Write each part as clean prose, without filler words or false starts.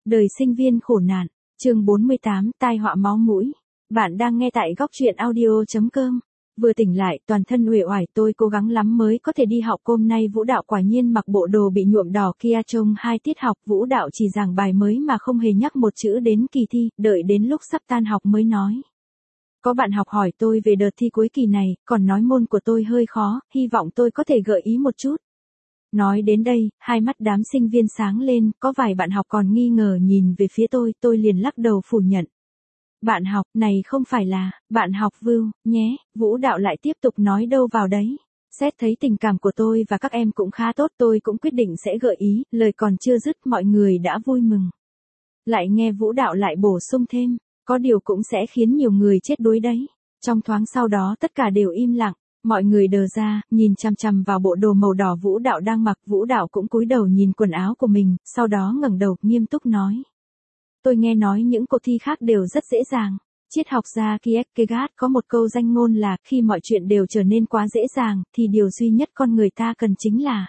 Đời sinh viên khổ nạn, chương 48, tai họa máu mũi. Bạn đang nghe tại góc truyện audio.com. Vừa tỉnh lại, toàn thân uể oải, tôi cố gắng lắm mới có thể đi học. Hôm nay vũ đạo quả nhiên mặc bộ đồ bị nhuộm đỏ kia trông 2 tiết học, vũ đạo chỉ giảng bài mới mà không hề nhắc một chữ đến kỳ thi, đợi đến lúc sắp tan học mới nói. Có bạn học hỏi tôi về đợt thi cuối kỳ này, còn nói môn của tôi hơi khó, hy vọng tôi có thể gợi ý một chút. Nói đến đây, hai mắt đám sinh viên sáng lên, có vài bạn học còn nghi ngờ nhìn về phía tôi liền lắc đầu phủ nhận. Bạn học, này không phải là, bạn học Vưu, nhé, vũ đạo lại tiếp tục nói đâu vào đấy. Xét thấy tình cảm của tôi và các em cũng khá tốt, tôi cũng quyết định sẽ gợi ý, lời còn chưa dứt mọi người đã vui mừng. Lại nghe vũ đạo lại bổ sung thêm, có điều cũng sẽ khiến nhiều người chết đuối đấy. Trong thoáng sau đó tất cả đều im lặng. Mọi người đờ ra, nhìn chằm chằm vào bộ đồ màu đỏ vũ đạo đang mặc. Vũ đạo cũng cúi đầu nhìn quần áo của mình, sau đó ngẩng đầu, nghiêm túc nói. Tôi nghe nói những cuộc thi khác đều rất dễ dàng. Triết học gia Kierkegaard có một câu danh ngôn là, khi mọi chuyện đều trở nên quá dễ dàng, thì điều duy nhất con người ta cần chính là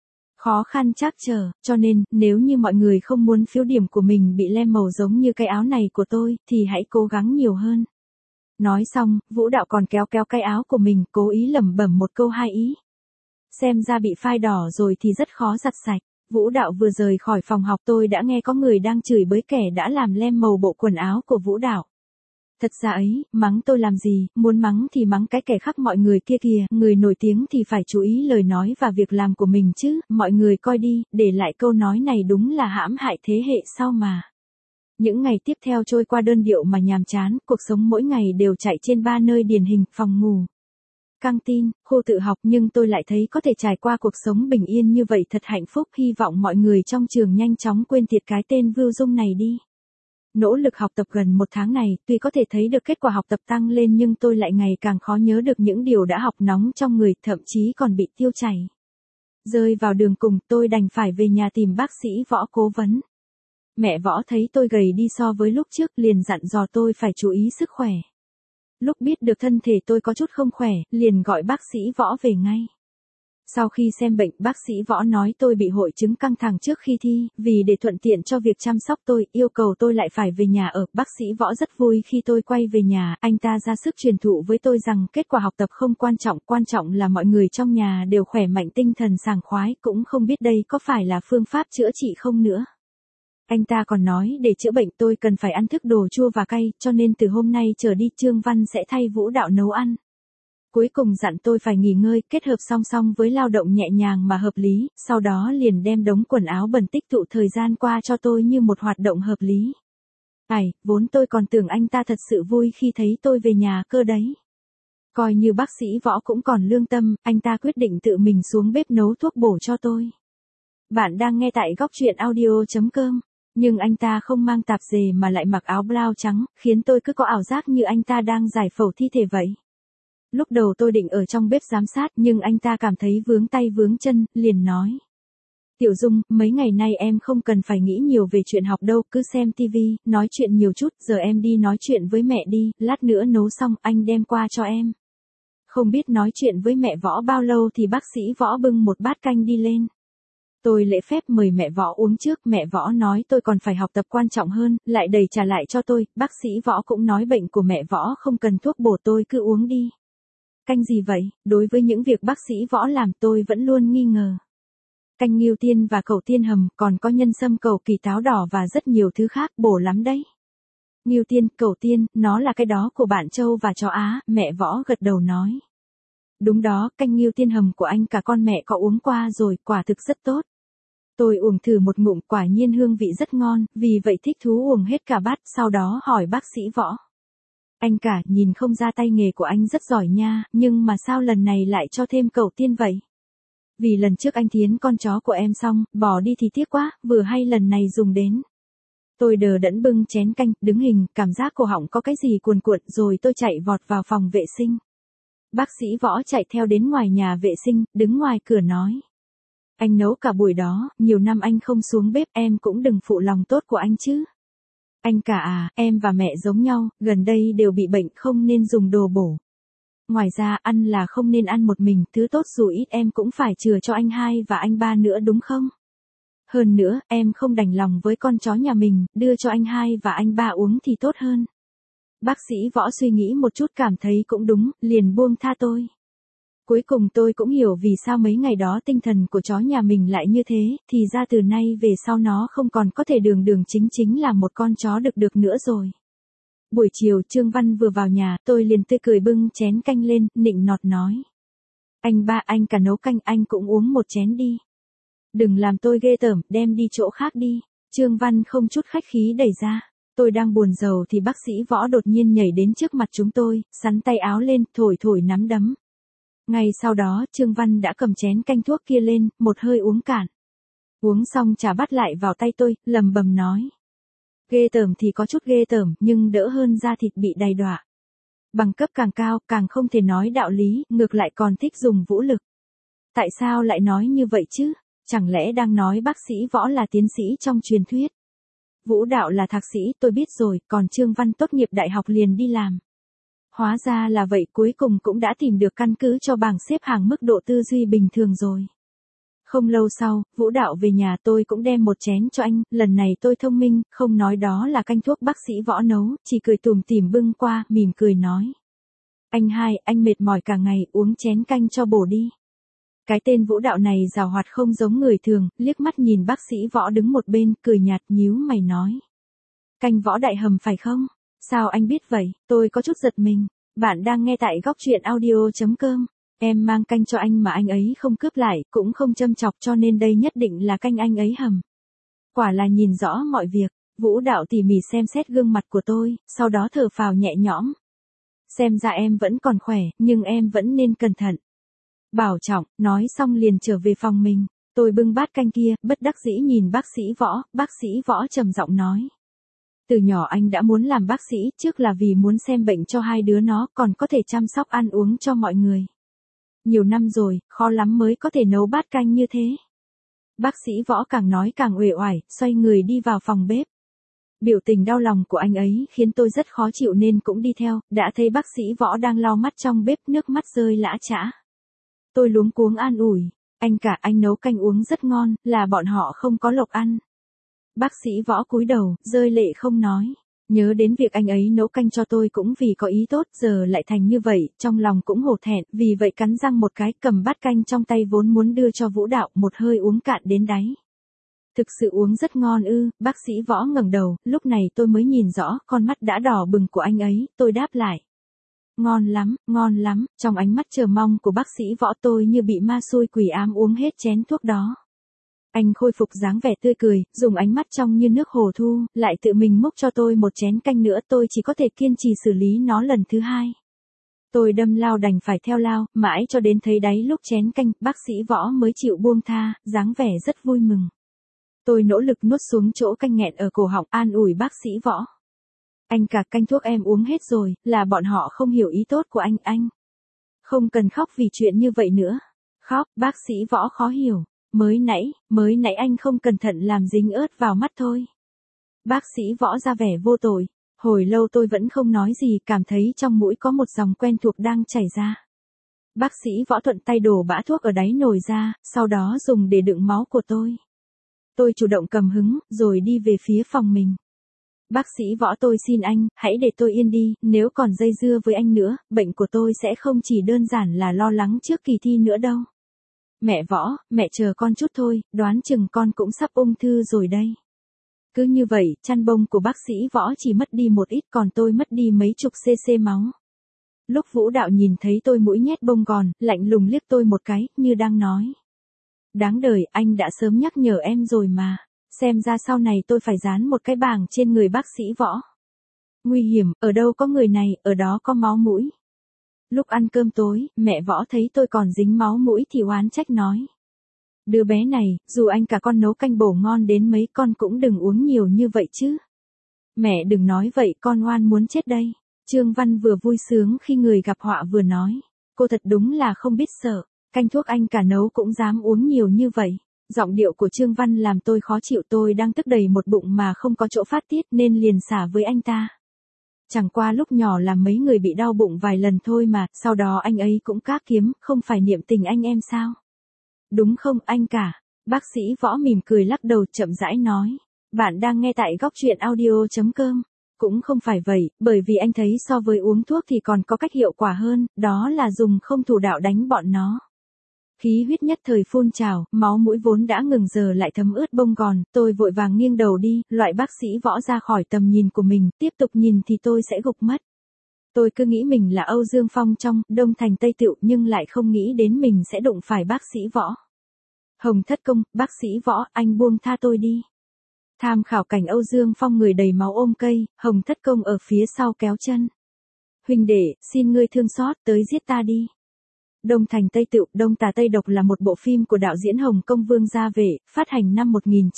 khó khăn trắc trở. Cho nên, nếu như mọi người không muốn phiếu điểm của mình bị lem màu giống như cái áo này của tôi, thì hãy cố gắng nhiều hơn. Nói xong, vũ đạo còn kéo cái áo của mình, cố ý lẩm bẩm một câu hai ý. Xem ra bị phai đỏ rồi thì rất khó giặt sạch. Vũ đạo vừa rời khỏi phòng học tôi đã nghe có người đang chửi bới kẻ đã làm lem màu bộ quần áo của vũ đạo. Thật ra ấy, mắng tôi làm gì, muốn mắng thì mắng cái kẻ khác mọi người kia kìa, người nổi tiếng thì phải chú ý lời nói và việc làm của mình chứ, mọi người coi đi, để lại câu nói này đúng là hãm hại thế hệ sau mà. Những ngày tiếp theo trôi qua đơn điệu mà nhàm chán, cuộc sống mỗi ngày đều chạy trên 3 nơi điển hình, phòng ngủ, căng tin, khu tự học, nhưng tôi lại thấy có thể trải qua cuộc sống bình yên như vậy thật hạnh phúc, hy vọng mọi người trong trường nhanh chóng quên tiệt cái tên Vưu Dung này đi. Nỗ lực học tập gần 1 tháng này, tuy có thể thấy được kết quả học tập tăng lên nhưng tôi lại ngày càng khó nhớ được những điều đã học nóng trong người, thậm chí còn bị tiêu chảy. Rơi vào đường cùng, tôi đành phải về nhà tìm bác sĩ Võ cố vấn. Mẹ Võ thấy tôi gầy đi so với lúc trước liền dặn dò tôi phải chú ý sức khỏe. Lúc biết được thân thể tôi có chút không khỏe, liền gọi bác sĩ Võ về ngay. Sau khi xem bệnh, bác sĩ Võ nói tôi bị hội chứng căng thẳng trước khi thi, vì để thuận tiện cho việc chăm sóc tôi, yêu cầu tôi lại phải về nhà ở. Bác sĩ Võ rất vui khi tôi quay về nhà, anh ta ra sức truyền thụ với tôi rằng kết quả học tập không quan trọng là mọi người trong nhà đều khỏe mạnh, tinh thần sảng khoái, cũng không biết đây có phải là phương pháp chữa trị không nữa. Anh ta còn nói để chữa bệnh tôi cần phải ăn thức đồ chua và cay, cho nên từ hôm nay trở đi Trương Văn sẽ thay vũ đạo nấu ăn. Cuối cùng dặn tôi phải nghỉ ngơi, kết hợp song song với lao động nhẹ nhàng mà hợp lý, sau đó liền đem đống quần áo bẩn tích tụ thời gian qua cho tôi như một hoạt động hợp lý. Vốn tôi còn tưởng anh ta thật sự vui khi thấy tôi về nhà cơ đấy. Coi như bác sĩ Võ cũng còn lương tâm, anh ta quyết định tự mình xuống bếp nấu thuốc bổ cho tôi. Bạn đang nghe tại góc truyện audio.com. Nhưng anh ta không mang tạp dề mà lại mặc áo blau trắng, khiến tôi cứ có ảo giác như anh ta đang giải phẫu thi thể vậy. Lúc đầu tôi định ở trong bếp giám sát nhưng anh ta cảm thấy vướng tay vướng chân, liền nói. Tiểu Dung, mấy ngày nay em không cần phải nghĩ nhiều về chuyện học đâu, cứ xem tivi, nói chuyện nhiều chút, giờ em đi nói chuyện với mẹ đi, lát nữa nấu xong anh đem qua cho em. Không biết nói chuyện với mẹ Võ bao lâu thì bác sĩ Võ bưng một bát canh đi lên. Tôi lễ phép mời mẹ Võ uống trước, mẹ Võ nói tôi còn phải học tập quan trọng hơn, lại đầy trà lại cho tôi, bác sĩ Võ cũng nói bệnh của mẹ Võ không cần thuốc bổ, tôi cứ uống đi. Canh gì vậy? Đối với những việc bác sĩ Võ làm tôi vẫn luôn nghi ngờ. Canh ngưu tiên và cẩu tiên hầm, còn có nhân sâm cẩu kỳ táo đỏ và rất nhiều thứ khác, bổ lắm đấy. Ngưu tiên, cẩu tiên, nó là cái đó của bạn Châu và chó Á, mẹ Võ gật đầu nói. Đúng đó, canh ngưu tiên hầm của anh cả con mẹ có uống qua rồi, quả thực rất tốt. Tôi uống thử một ngụm, quả nhiên hương vị rất ngon, vì vậy thích thú uống hết cả bát, sau đó hỏi bác sĩ Võ. Anh cả, nhìn không ra tay nghề của anh rất giỏi nha, nhưng mà sao lần này lại cho thêm cẩu tiên vậy? Vì lần trước anh thiến con chó của em xong, bỏ đi thì tiếc quá, vừa hay lần này dùng đến. Tôi đờ đẫn bưng chén canh, đứng hình, cảm giác cổ họng có cái gì cuồn cuộn, rồi tôi chạy vọt vào phòng vệ sinh. Bác sĩ Võ chạy theo đến ngoài nhà vệ sinh, đứng ngoài cửa nói. Anh nấu cả buổi đó, nhiều năm anh không xuống bếp, em cũng đừng phụ lòng tốt của anh chứ. Anh cả à, em và mẹ giống nhau, gần đây đều bị bệnh không nên dùng đồ bổ. Ngoài ra ăn là không nên ăn một mình, thứ tốt dù ít em cũng phải chừa cho anh hai và anh ba nữa đúng không? Hơn nữa, em không đành lòng với con chó nhà mình, đưa cho anh hai và anh ba uống thì tốt hơn. Bác sĩ Võ suy nghĩ một chút cảm thấy cũng đúng, liền buông tha tôi. Cuối cùng tôi cũng hiểu vì sao mấy ngày đó tinh thần của chó nhà mình lại như thế, thì ra từ nay về sau nó không còn có thể đường đường chính chính là một con chó được nữa rồi. Buổi chiều Trương Văn vừa vào nhà, tôi liền tươi cười bưng chén canh lên, nịnh nọt nói. Anh ba, anh cả nấu canh, anh cũng uống một chén đi. Đừng làm tôi ghê tởm, đem đi chỗ khác đi. Trương Văn không chút khách khí đẩy ra. Tôi đang buồn rầu thì bác sĩ Võ đột nhiên nhảy đến trước mặt chúng tôi, sắn tay áo lên, thổi nắm đấm. Ngay sau đó Trương Văn đã cầm chén canh thuốc kia lên, một hơi uống cạn. Uống xong trả bắt lại vào tay tôi, lầm bầm nói. Ghê tởm thì có chút ghê tởm, nhưng đỡ hơn da thịt bị đầy đọa. Bằng cấp càng cao, càng không thể nói đạo lý, ngược lại còn thích dùng vũ lực. Tại sao lại nói như vậy chứ? Chẳng lẽ đang nói bác sĩ Võ là tiến sĩ trong truyền thuyết? Vũ đạo là thạc sĩ, tôi biết rồi, còn Trương Văn tốt nghiệp đại học liền đi làm. Hóa ra là vậy, cuối cùng cũng đã tìm được căn cứ cho bảng xếp hạng mức độ tư duy bình thường rồi. Không lâu sau, Vũ đạo về nhà tôi cũng đem một chén cho anh, lần này tôi thông minh, không nói đó là canh thuốc bác sĩ Võ nấu, chỉ cười tủm tỉm bưng qua, mỉm cười nói. Anh hai, anh mệt mỏi cả ngày, uống chén canh cho bổ đi. Cái tên Vũ đạo này giàu hoạt không giống người thường, liếc mắt nhìn bác sĩ Võ đứng một bên, cười nhạt nhíu mày nói. Canh Võ đại hầm phải không? Sao anh biết vậy? Tôi có chút giật mình. Bạn đang nghe tại góc truyện audio.com. Em mang canh cho anh mà anh ấy không cướp lại, cũng không châm chọc cho nên đây nhất định là canh anh ấy hầm. Quả là nhìn rõ mọi việc. Vũ đạo tỉ mỉ xem xét gương mặt của tôi, sau đó thở phào nhẹ nhõm. Xem ra em vẫn còn khỏe, nhưng em vẫn nên cẩn thận. Bảo trọng, nói xong liền trở về phòng mình. Tôi bưng bát canh kia, bất đắc dĩ nhìn bác sĩ Võ trầm giọng nói. Từ nhỏ anh đã muốn làm bác sĩ, trước là vì muốn xem bệnh cho hai đứa nó, còn có thể chăm sóc ăn uống cho mọi người. Nhiều năm rồi, khó lắm mới có thể nấu bát canh như thế. Bác sĩ Võ càng nói càng uể oải, xoay người đi vào phòng bếp. Biểu tình đau lòng của anh ấy khiến tôi rất khó chịu nên cũng đi theo, đã thấy bác sĩ Võ đang lau mắt trong bếp, nước mắt rơi lã chã. Tôi luống cuống an ủi, anh cả, anh nấu canh uống rất ngon, là bọn họ không có lộc ăn. Bác sĩ Võ cúi đầu, rơi lệ không nói. Nhớ đến việc anh ấy nấu canh cho tôi cũng vì có ý tốt, giờ lại thành như vậy, trong lòng cũng hổ thẹn, vì vậy cắn răng một cái, cầm bát canh trong tay vốn muốn đưa cho Vũ đạo, một hơi uống cạn đến đáy. Thực sự uống rất ngon ư? Bác sĩ Võ ngẩng đầu, lúc này tôi mới nhìn rõ, con mắt đã đỏ bừng của anh ấy, tôi đáp lại. Ngon lắm, trong ánh mắt chờ mong của bác sĩ Võ tôi như bị ma xui quỷ ám uống hết chén thuốc đó. Anh khôi phục dáng vẻ tươi cười, dùng ánh mắt trong như nước hồ thu, lại tự mình múc cho tôi một chén canh nữa, tôi chỉ có thể kiên trì xử lý nó lần thứ hai. Tôi đâm lao đành phải theo lao, mãi cho đến thấy đáy lúc chén canh, bác sĩ Võ mới chịu buông tha, dáng vẻ rất vui mừng. Tôi nỗ lực nuốt xuống chỗ canh nghẹn ở cổ họng, an ủi bác sĩ Võ. Anh cả, canh thuốc em uống hết rồi, là bọn họ không hiểu ý tốt của anh. Không cần khóc vì chuyện như vậy nữa. Khóc, bác sĩ Võ khó hiểu. Mới nãy anh không cẩn thận làm dính ớt vào mắt thôi. Bác sĩ Võ ra vẻ vô tội. Hồi lâu tôi vẫn không nói gì, cảm thấy trong mũi có một dòng quen thuộc đang chảy ra. Bác sĩ Võ thuận tay đổ bã thuốc ở đáy nồi ra, sau đó dùng để đựng máu của tôi. Tôi chủ động cầm hứng, rồi đi về phía phòng mình. Bác sĩ Võ, tôi xin anh, hãy để tôi yên đi, nếu còn dây dưa với anh nữa, bệnh của tôi sẽ không chỉ đơn giản là lo lắng trước kỳ thi nữa đâu. Mẹ Võ, mẹ chờ con chút thôi, đoán chừng con cũng sắp ung thư rồi đây. Cứ như vậy, chăn bông của bác sĩ Võ chỉ mất đi một ít, còn tôi mất đi mấy chục cc máu. Lúc Vũ đạo nhìn thấy tôi mũi nhét bông gòn, lạnh lùng liếc tôi một cái, như đang nói. Đáng đời, anh đã sớm nhắc nhở em rồi mà. Xem ra sau này tôi phải dán một cái bảng trên người bác sĩ Võ. Nguy hiểm, ở đâu có người này, ở đó có máu mũi. Lúc ăn cơm tối, mẹ Võ thấy tôi còn dính máu mũi thì oán trách nói. Đứa bé này, dù anh cả con nấu canh bổ ngon đến mấy con cũng đừng uống nhiều như vậy chứ. Mẹ đừng nói vậy, con oan muốn chết đây. Trương Văn vừa vui sướng khi người gặp họa vừa nói. Cô thật đúng là không biết sợ, canh thuốc anh cả nấu cũng dám uống nhiều như vậy. Giọng điệu của Trương Văn làm tôi khó chịu, tôi đang tức đầy một bụng mà không có chỗ phát tiết nên liền xả với anh ta. Chẳng qua lúc nhỏ làm mấy người bị đau bụng vài lần thôi mà, sau đó anh ấy cũng cá kiếm, không phải niệm tình anh em sao? Đúng không anh cả? Bác sĩ Võ mỉm cười lắc đầu chậm rãi nói. Bạn đang nghe tại góc truyện audio.com. Cũng không phải vậy, bởi vì anh thấy so với uống thuốc thì còn có cách hiệu quả hơn, đó là dùng không thủ đạo đánh bọn nó. Khí huyết nhất thời phun trào, máu mũi vốn đã ngừng giờ lại thấm ướt bông gòn, tôi vội vàng nghiêng đầu đi, loại bác sĩ Võ ra khỏi tầm nhìn của mình, tiếp tục nhìn thì tôi sẽ gục mất. Tôi cứ nghĩ mình là Âu Dương Phong trong Đông Thành Tây Tựu nhưng lại không nghĩ đến mình sẽ đụng phải bác sĩ Võ. Hồng Thất Công, bác sĩ Võ, anh buông tha tôi đi. Tham khảo cảnh Âu Dương Phong người đầy máu ôm cây, Hồng Thất Công ở phía sau kéo chân. Huynh đệ, xin ngươi thương xót, tới giết ta đi. Đông Thành Tây Tựu, Đông Tà Tây Độc là một bộ phim của đạo diễn Hồng Kông Vương Gia Vệ, phát hành năm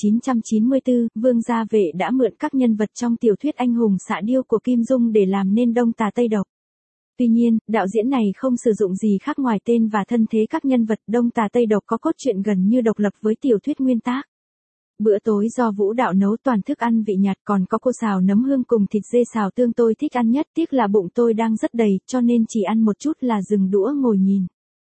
1994, Vương Gia Vệ đã mượn các nhân vật trong tiểu thuyết anh hùng xạ điêu của Kim Dung để làm nên Đông Tà Tây Độc. Tuy nhiên, đạo diễn này không sử dụng gì khác ngoài tên và thân thế các nhân vật. Đông Tà Tây Độc có cốt truyện gần như độc lập với tiểu thuyết nguyên tác. Bữa tối do Vũ Đạo nấu toàn thức ăn vị nhạt, còn có cô xào nấm hương cùng thịt dê xào tương tôi thích ăn nhất, tiếc là bụng tôi đang rất đầy, cho nên chỉ ăn một chút là dừng đũa ngồi nhìn.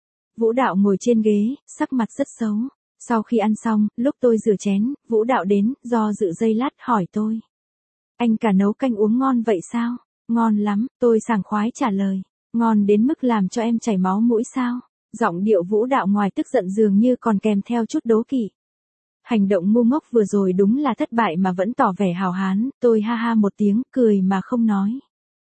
Vũ Đạo ngồi trên ghế, sắc mặt rất xấu. Sau khi ăn xong, lúc tôi rửa chén, Vũ Đạo đến, do dự giây lát hỏi tôi. Anh cả nấu canh uống ngon vậy sao? Ngon lắm, tôi sảng khoái trả lời. Ngon đến mức làm cho em chảy máu mũi sao? Giọng điệu Vũ Đạo ngoài tức giận dường như còn kèm theo chút đố kỵ. Hành động ngu ngốc vừa rồi đúng là thất bại mà vẫn tỏ vẻ hào hán, tôi ha ha một tiếng, cười mà không nói.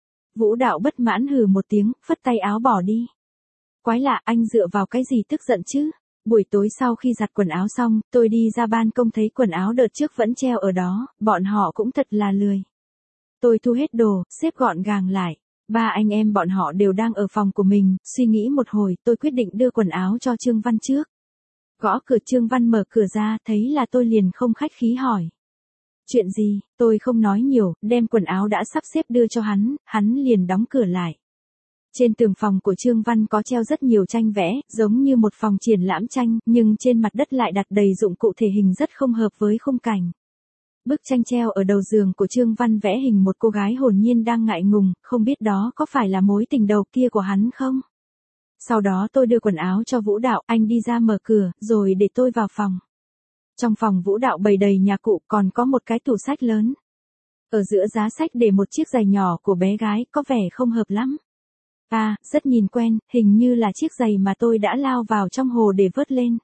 Vũ Đạo bất mãn hừ một tiếng, phất tay áo bỏ đi. Quái lạ, anh dựa vào cái gì tức giận chứ? Buổi tối sau khi giặt quần áo xong, tôi đi ra ban công thấy quần áo đợt trước vẫn treo ở đó, bọn họ cũng thật là lười. Tôi thu hết đồ, xếp gọn gàng lại. Ba anh em bọn họ đều đang ở phòng của mình, suy nghĩ một hồi, tôi quyết định đưa quần áo cho Trương Văn trước. Gõ cửa, Trương Văn mở cửa ra, thấy là tôi liền không khách khí hỏi. Chuyện gì? Tôi không nói nhiều, đem quần áo đã sắp xếp đưa cho hắn liền đóng cửa lại. Trên tường phòng của Trương Văn có treo rất nhiều tranh vẽ, giống như một phòng triển lãm tranh, nhưng trên mặt đất lại đặt đầy dụng cụ thể hình rất không hợp với khung cảnh. Bức tranh treo ở đầu giường của Trương Văn vẽ hình một cô gái hồn nhiên đang ngại ngùng, không biết đó có phải là mối tình đầu kia của hắn không? Sau đó tôi đưa quần áo cho Vũ Đạo, anh đi ra mở cửa, rồi để tôi vào phòng. Trong phòng Vũ Đạo bày đầy nhà cụ, còn có một cái tủ sách lớn. Ở giữa giá sách để một chiếc giày nhỏ của bé gái, có vẻ không hợp lắm. À, rất nhìn quen, hình như là chiếc giày mà tôi đã lao vào trong hồ để vớt lên.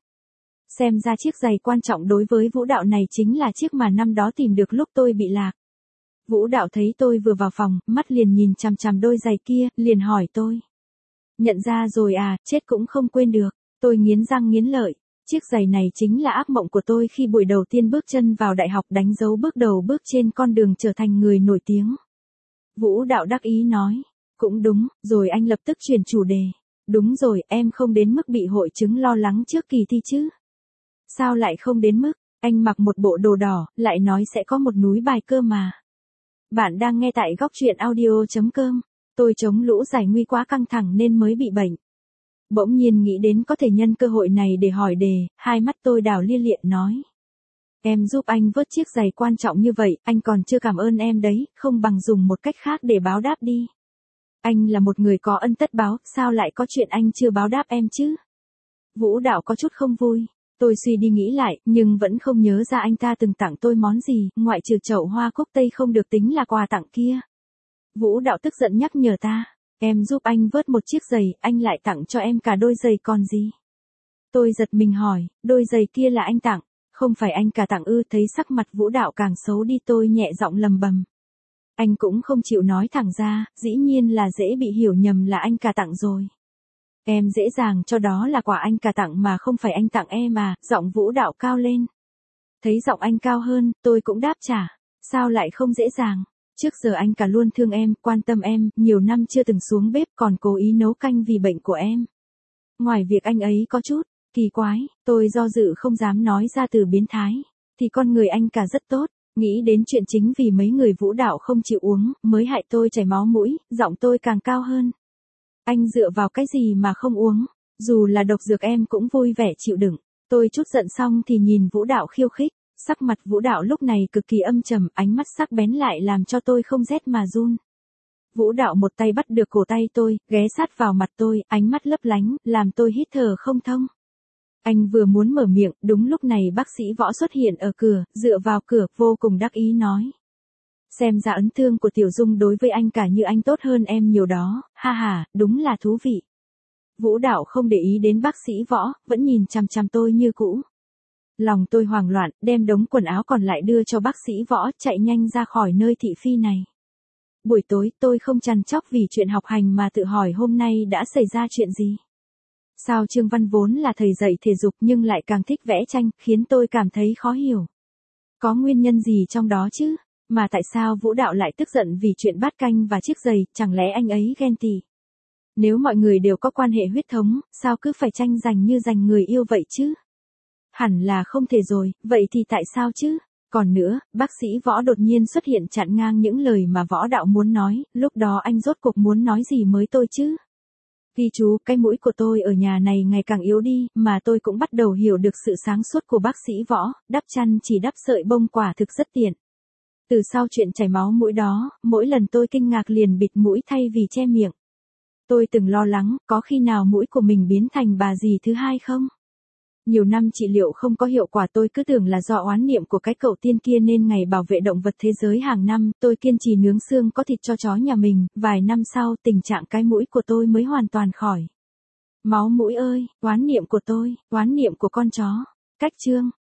Xem ra chiếc giày quan trọng đối với Vũ Đạo này chính là chiếc mà năm đó tìm được lúc tôi bị lạc. Vũ Đạo thấy tôi vừa vào phòng, mắt liền nhìn chằm chằm đôi giày kia, liền hỏi tôi. Nhận ra rồi à, chết cũng không quên được. Tôi nghiến răng nghiến lợi. Chiếc giày này chính là ác mộng của tôi khi buổi đầu tiên bước chân vào đại học, đánh dấu bước đầu bước trên con đường trở thành người nổi tiếng. Vũ Đạo đắc ý nói. Cũng đúng, rồi anh lập tức chuyển chủ đề. Đúng rồi, em không đến mức bị hội chứng lo lắng trước kỳ thi chứ? Sao lại không đến mức? Anh mặc một bộ đồ đỏ, lại nói sẽ có một núi bài cơ mà. Bạn đang nghe tại góc truyện audio.com. Tôi chống lũ giải nguy quá căng thẳng nên mới bị bệnh. Bỗng nhiên nghĩ đến có thể nhân cơ hội này để hỏi đề, hai mắt tôi đảo lia lịa nói. Em giúp anh vớt chiếc giày quan trọng như vậy, anh còn chưa cảm ơn em đấy, không bằng dùng một cách khác để báo đáp đi. Anh là một người có ân tất báo, sao lại có chuyện anh chưa báo đáp em chứ? Vũ Đạo có chút không vui. Tôi suy đi nghĩ lại, nhưng vẫn không nhớ ra anh ta từng tặng tôi món gì, ngoại trừ chậu hoa cúc tây không được tính là quà tặng kia. Vũ Đạo tức giận nhắc nhở ta. Em giúp anh vớt một chiếc giày, anh lại tặng cho em cả đôi giày còn gì? Tôi giật mình hỏi, đôi giày kia là anh tặng, không phải anh cả tặng ư? Thấy sắc mặt Vũ Đạo càng xấu đi tôi nhẹ giọng lầm bầm. Anh cũng không chịu nói thẳng ra, dĩ nhiên là dễ bị hiểu nhầm là anh cả tặng rồi. Em dễ dàng cho đó là quà anh cả tặng mà không phải anh tặng em à, giọng Vũ Đạo cao lên. Thấy giọng anh cao hơn, tôi cũng đáp trả. Sao lại không dễ dàng? Trước giờ anh cả luôn thương em, quan tâm em, nhiều năm chưa từng xuống bếp còn cố ý nấu canh vì bệnh của em. Ngoài việc anh ấy có chút kỳ quái, tôi do dự không dám nói ra từ biến thái, thì con người anh cả rất tốt. Nghĩ đến chuyện chính vì mấy người Vũ Đạo không chịu uống, mới hại tôi chảy máu mũi, giọng tôi càng cao hơn. Anh dựa vào cái gì mà không uống? Dù là độc dược em cũng vui vẻ chịu đựng. Tôi chút giận xong thì nhìn Vũ Đạo khiêu khích. Sắc mặt Vũ Đạo lúc này cực kỳ âm trầm, ánh mắt sắc bén lại làm cho tôi không rét mà run. Vũ Đạo một tay bắt được cổ tay tôi, ghé sát vào mặt tôi, ánh mắt lấp lánh, làm tôi hít thở không thông. Anh vừa muốn mở miệng, đúng lúc này bác sĩ Võ xuất hiện ở cửa, dựa vào cửa, vô cùng đắc ý nói. Xem ra ấn tượng của Tiểu Dung đối với anh cả như anh tốt hơn em nhiều đó, ha ha, đúng là thú vị. Vũ Đạo không để ý đến bác sĩ Võ, vẫn nhìn chằm chằm tôi như cũ. Lòng tôi hoảng loạn, đem đống quần áo còn lại đưa cho bác sĩ Võ, chạy nhanh ra khỏi nơi thị phi này. Buổi tối tôi không chằn chọc vì chuyện học hành mà tự hỏi hôm nay đã xảy ra chuyện gì. Sao Trương Văn vốn là thầy dạy thể dục nhưng lại càng thích vẽ tranh, khiến tôi cảm thấy khó hiểu. Có nguyên nhân gì trong đó chứ? Mà tại sao Vũ Đạo lại tức giận vì chuyện bát canh và chiếc giày, chẳng lẽ anh ấy ghen tị? Nếu mọi người đều có quan hệ huyết thống, sao cứ phải tranh giành như giành người yêu vậy chứ? Hẳn là không thể rồi, vậy thì tại sao chứ? Còn nữa, bác sĩ Võ đột nhiên xuất hiện chặn ngang những lời mà Võ Đạo muốn nói, lúc đó anh rốt cuộc muốn nói gì mới tôi chứ? Ghi chú, cái mũi của tôi ở nhà này ngày càng yếu đi, mà tôi cũng bắt đầu hiểu được sự sáng suốt của bác sĩ Võ, đắp chăn chỉ đắp sợi bông quả thực rất tiện. Từ sau chuyện chảy máu mũi đó, mỗi lần tôi kinh ngạc liền bịt mũi thay vì che miệng. Tôi từng lo lắng, có khi nào mũi của mình biến thành bà dì thứ hai không? Nhiều năm trị liệu không có hiệu quả, tôi cứ tưởng là do oán niệm của cái cậu tiên kia nên ngày bảo vệ động vật thế giới hàng năm, tôi kiên trì nướng xương có thịt cho chó nhà mình, vài năm sau tình trạng cái mũi của tôi mới hoàn toàn khỏi. Máu mũi ơi, oán niệm của tôi, oán niệm của con chó. Cách chương